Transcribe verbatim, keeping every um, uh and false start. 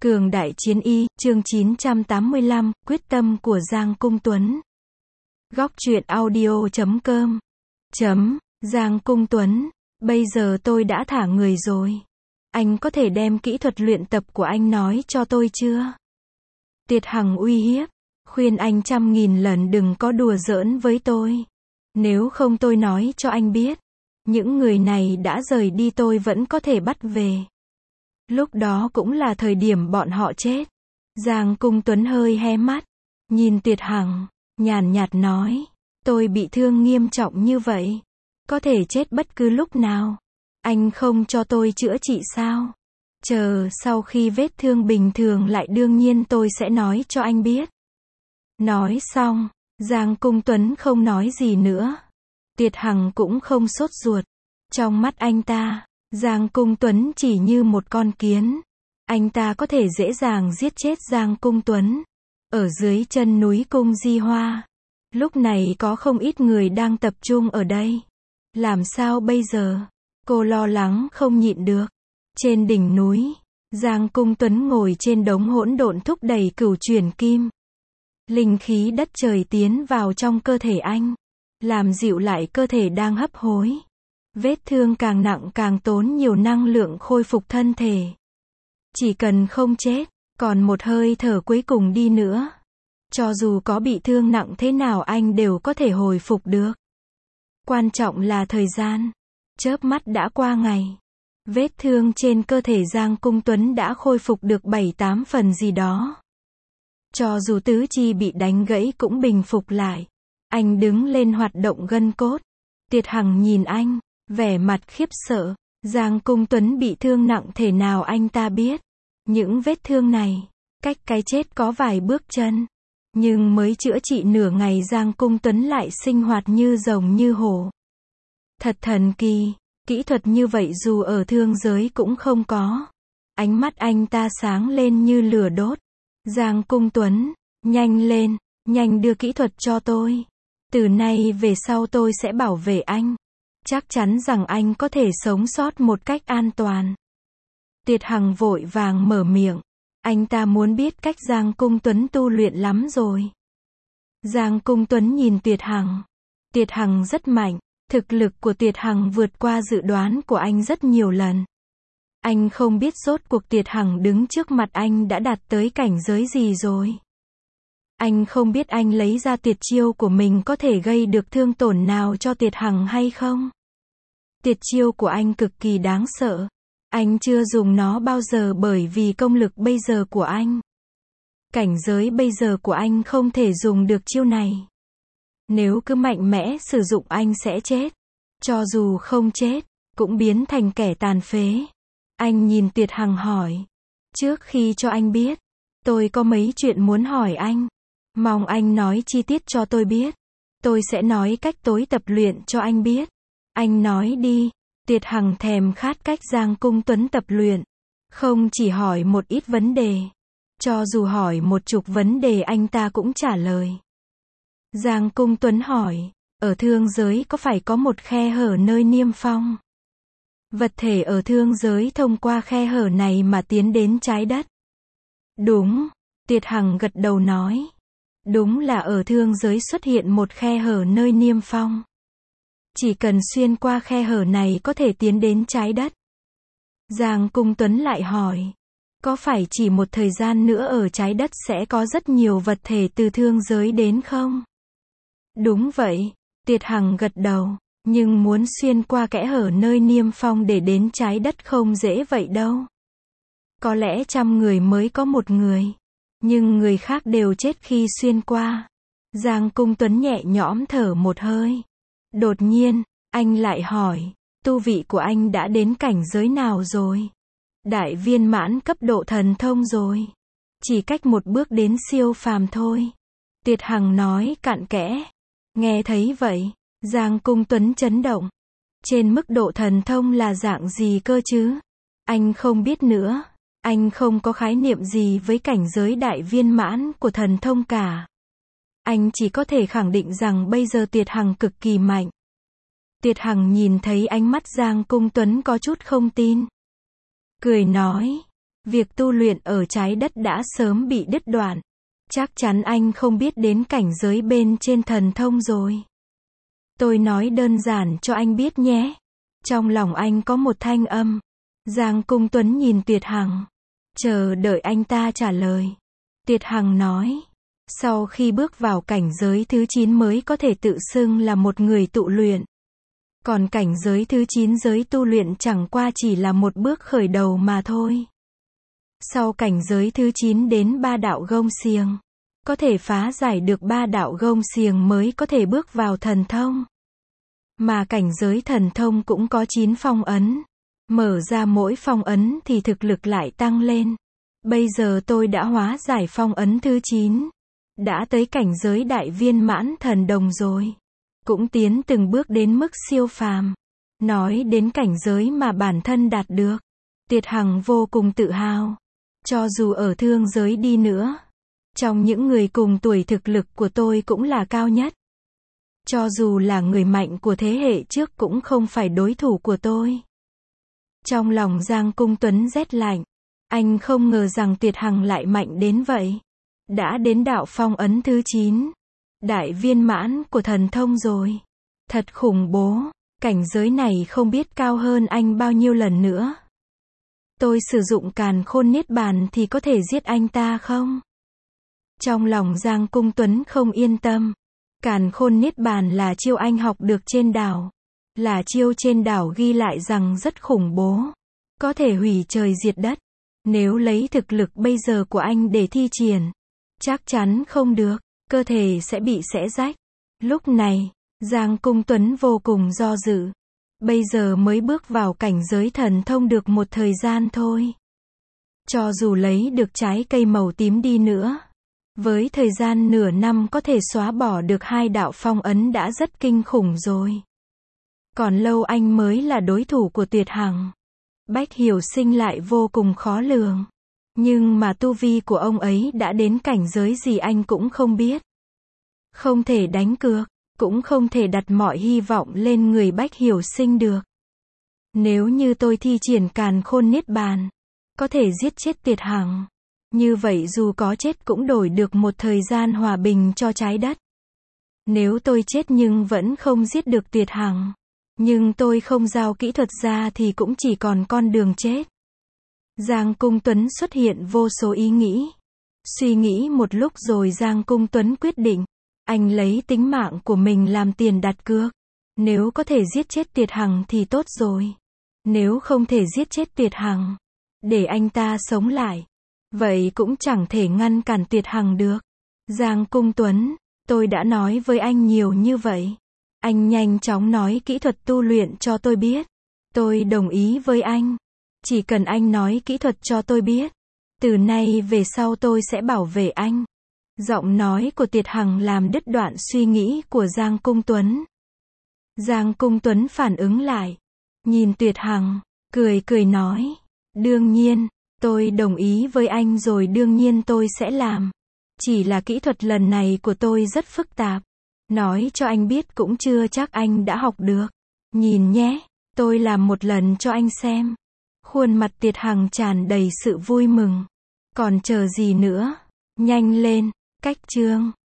Cường đại chiến y, chương chín trăm tám mươi lăm, quyết tâm của Giang Cung Tuấn. Góc truyện audio chấm com. Chấm, Giang Cung Tuấn, bây giờ tôi đã thả người rồi. Anh có thể đem kỹ thuật luyện tập của anh nói cho tôi chưa? Tiệt Hằng uy hiếp, khuyên anh trăm nghìn lần đừng có đùa giỡn với tôi. Nếu không tôi nói cho anh biết, những người này đã rời đi tôi vẫn có thể bắt về. Lúc đó cũng là thời điểm bọn họ chết. Giang Cung Tuấn hơi hé mắt, nhìn Tiệt Hằng, nhàn nhạt nói, tôi bị thương nghiêm trọng như vậy, có thể chết bất cứ lúc nào. Anh không cho tôi chữa trị sao? Chờ sau khi vết thương bình thường lại đương nhiên tôi sẽ nói cho anh biết. Nói xong, Giang Cung Tuấn không nói gì nữa. Tiệt Hằng cũng không sốt ruột. Trong mắt anh ta, Giang Cung Tuấn chỉ như một con kiến. Anh ta có thể dễ dàng giết chết Giang Cung Tuấn. Ở dưới chân núi Cung Di Hoa, lúc này có không ít người đang tập trung ở đây. Làm sao bây giờ? Cô lo lắng không nhịn được. Trên đỉnh núi, Giang Cung Tuấn ngồi trên đống hỗn độn thúc đẩy cửu chuyển kim. Linh khí đất trời tiến vào trong cơ thể anh, làm dịu lại cơ thể đang hấp hối. Vết thương càng nặng càng tốn nhiều năng lượng khôi phục thân thể. Chỉ cần không chết, còn một hơi thở cuối cùng đi nữa, cho dù có bị thương nặng thế nào anh đều có thể hồi phục được. Quan trọng là thời gian. Chớp mắt đã qua ngày. Vết thương trên cơ thể Giang Cung Tuấn đã khôi phục được bảy tám phần gì đó. Cho dù tứ chi bị đánh gãy cũng bình phục lại. Anh đứng lên hoạt động gân cốt. Tiệt Hằng nhìn anh, vẻ mặt khiếp sợ. Giang Cung Tuấn bị thương nặng thể nào anh ta biết. Những vết thương này, cách cái chết có vài bước chân. Nhưng mới chữa trị nửa ngày Giang Cung Tuấn lại sinh hoạt như rồng như hổ. Thật thần kỳ, kỹ thuật như vậy dù ở thương giới cũng không có. Ánh mắt anh ta sáng lên như lửa đốt. Giang Cung Tuấn, nhanh lên, nhanh đưa kỹ thuật cho tôi. Từ nay về sau tôi sẽ bảo vệ anh. Chắc chắn rằng anh có thể sống sót một cách an toàn. Tiệt Hằng vội vàng mở miệng. Anh ta muốn biết cách Giang Cung Tuấn tu luyện lắm rồi. Giang Cung Tuấn nhìn Tiệt Hằng. Tiệt Hằng rất mạnh. Thực lực của Tiệt Hằng vượt qua dự đoán của anh rất nhiều lần. Anh không biết rốt cuộc Tiệt Hằng đứng trước mặt anh đã đạt tới cảnh giới gì rồi. Anh không biết anh lấy ra tuyệt chiêu của mình có thể gây được thương tổn nào cho Tiệt Hằng hay không. Tuyệt chiêu của anh cực kỳ đáng sợ. Anh chưa dùng nó bao giờ bởi vì công lực bây giờ của anh. Cảnh giới bây giờ của anh không thể dùng được chiêu này. Nếu cứ mạnh mẽ sử dụng anh sẽ chết. Cho dù không chết, cũng biến thành kẻ tàn phế. Anh nhìn Tiệt Hằng hỏi. Trước khi cho anh biết, tôi có mấy chuyện muốn hỏi anh. Mong anh nói chi tiết cho tôi biết. Tôi sẽ nói cách tối tập luyện cho anh biết. Anh nói đi. Tiệt Hằng thèm khát cách Giang Cung Tuấn tập luyện. Không chỉ hỏi một ít vấn đề. Cho dù hỏi một chục vấn đề anh ta cũng trả lời. Giang Cung Tuấn hỏi, ở thương giới có phải có một khe hở nơi niêm phong? Vật thể ở thương giới thông qua khe hở này mà tiến đến trái đất. Đúng, Tiệt Hằng gật đầu nói. Đúng là ở thương giới xuất hiện một khe hở nơi niêm phong. Chỉ cần xuyên qua khe hở này có thể tiến đến trái đất. Giang Cung Tuấn lại hỏi, có phải chỉ một thời gian nữa ở trái đất sẽ có rất nhiều vật thể từ thương giới đến không? Đúng vậy, Tiệt Hằng gật đầu, nhưng muốn xuyên qua kẽ hở nơi niêm phong để đến trái đất không dễ vậy đâu. Có lẽ trăm người mới có một người, nhưng người khác đều chết khi xuyên qua. Giang Cung Tuấn nhẹ nhõm thở một hơi. Đột nhiên, anh lại hỏi, tu vị của anh đã đến cảnh giới nào rồi? Đại viên mãn cấp độ thần thông rồi. Chỉ cách một bước đến siêu phàm thôi. Tiệt Hằng nói cặn kẽ. Nghe thấy vậy, Giang Cung Tuấn chấn động. Trên mức độ thần thông là dạng gì cơ chứ? Anh không biết nữa. Anh không có khái niệm gì với cảnh giới đại viên mãn của thần thông cả. Anh chỉ có thể khẳng định rằng bây giờ Tiệt Hằng cực kỳ mạnh. Tiệt Hằng nhìn thấy ánh mắt Giang Cung Tuấn có chút không tin. Cười nói, Việc tu luyện ở trái đất đã sớm bị đứt đoạn. Chắc chắn anh không biết đến cảnh giới bên trên thần thông rồi. Tôi nói đơn giản cho anh biết nhé. Trong lòng anh có một thanh âm. Giang Cung Tuấn nhìn Tuyệt Hằng, chờ đợi anh ta trả lời. Tuyệt Hằng nói, sau khi bước vào cảnh giới thứ chín mới có thể tự xưng là một người tụ luyện. Còn cảnh giới thứ chín giới tu luyện chẳng qua chỉ là một bước khởi đầu mà thôi. Sau cảnh giới thứ chín đến ba đạo gông xiềng. Có thể phá giải được ba đạo gông xiềng mới có thể bước vào thần thông. Mà cảnh giới thần thông cũng có chín phong ấn. Mở ra mỗi phong ấn thì thực lực lại tăng lên. Bây giờ tôi đã hóa giải phong ấn thứ chín. Đã tới cảnh giới đại viên mãn thần đồng rồi. Cũng tiến từng bước đến mức siêu phàm. Nói đến cảnh giới mà bản thân đạt được. Tuyệt Hằng vô cùng tự hào. Cho dù ở thương giới đi nữa. Trong những người cùng tuổi thực lực của tôi cũng là cao nhất. Cho dù là người mạnh của thế hệ trước cũng không phải đối thủ của tôi. Trong lòng Giang Cung Tuấn rét lạnh. Anh không ngờ rằng Tuyệt Hằng lại mạnh đến vậy. Đã đến đạo phong ấn thứ chín. Đại viên mãn của thần thông rồi. Thật khủng bố. Cảnh giới này không biết cao hơn anh bao nhiêu lần nữa. Tôi sử dụng càn khôn niết bàn thì có thể giết anh ta không? Trong lòng Giang Cung Tuấn không yên tâm. Càn khôn niết bàn là chiêu anh học được trên đảo. Là chiêu trên đảo ghi lại rằng rất khủng bố. Có thể hủy trời diệt đất. Nếu lấy thực lực bây giờ của anh để thi triển. Chắc chắn không được. Cơ thể sẽ bị xé rách. Lúc này, Giang Cung Tuấn vô cùng do dự. Bây giờ mới bước vào cảnh giới thần thông được một thời gian thôi. Cho dù lấy được trái cây màu tím đi nữa. Với thời gian nửa năm có thể xóa bỏ được hai đạo phong ấn đã rất kinh khủng rồi. Còn lâu anh mới là đối thủ của Tuyệt Hằng. Bách Hiểu Sinh lại vô cùng khó lường. Nhưng mà tu vi của ông ấy đã đến cảnh giới gì anh cũng không biết. Không thể đánh cược, cũng không thể đặt mọi hy vọng lên người Bách Hiểu Sinh được. Nếu như tôi thi triển càn khôn niết bàn, có thể giết chết Tuyệt Hằng. Như vậy dù có chết cũng đổi được một thời gian hòa bình cho trái đất. Nếu tôi chết nhưng vẫn không giết được Tuyệt Hằng, nhưng tôi không giao kỹ thuật ra thì cũng chỉ còn con đường chết. Giang Cung Tuấn xuất hiện vô số ý nghĩ. Suy nghĩ một lúc rồi Giang Cung Tuấn quyết định. Anh lấy tính mạng của mình làm tiền đặt cược. Nếu có thể giết chết Tuyệt Hằng thì tốt rồi. Nếu không thể giết chết Tuyệt Hằng, để anh ta sống lại, vậy cũng chẳng thể ngăn cản Tuyệt Hằng được. Giang Cung Tuấn, tôi đã nói với anh nhiều như vậy. Anh nhanh chóng nói kỹ thuật tu luyện cho tôi biết. Tôi đồng ý với anh. Chỉ cần anh nói kỹ thuật cho tôi biết. Từ nay về sau tôi sẽ bảo vệ anh. Giọng nói của Tuyệt Hằng làm đứt đoạn suy nghĩ của Giang Cung Tuấn. Giang Cung Tuấn phản ứng lại. Nhìn Tuyệt Hằng, cười cười nói. Đương nhiên, tôi đồng ý với anh rồi đương nhiên tôi sẽ làm. Chỉ là kỹ thuật lần này của tôi rất phức tạp. Nói cho anh biết cũng chưa chắc anh đã học được. Nhìn nhé, tôi làm một lần cho anh xem. Khuôn mặt Tuyệt Hằng tràn đầy sự vui mừng. Còn chờ gì nữa? Nhanh lên, cách chương.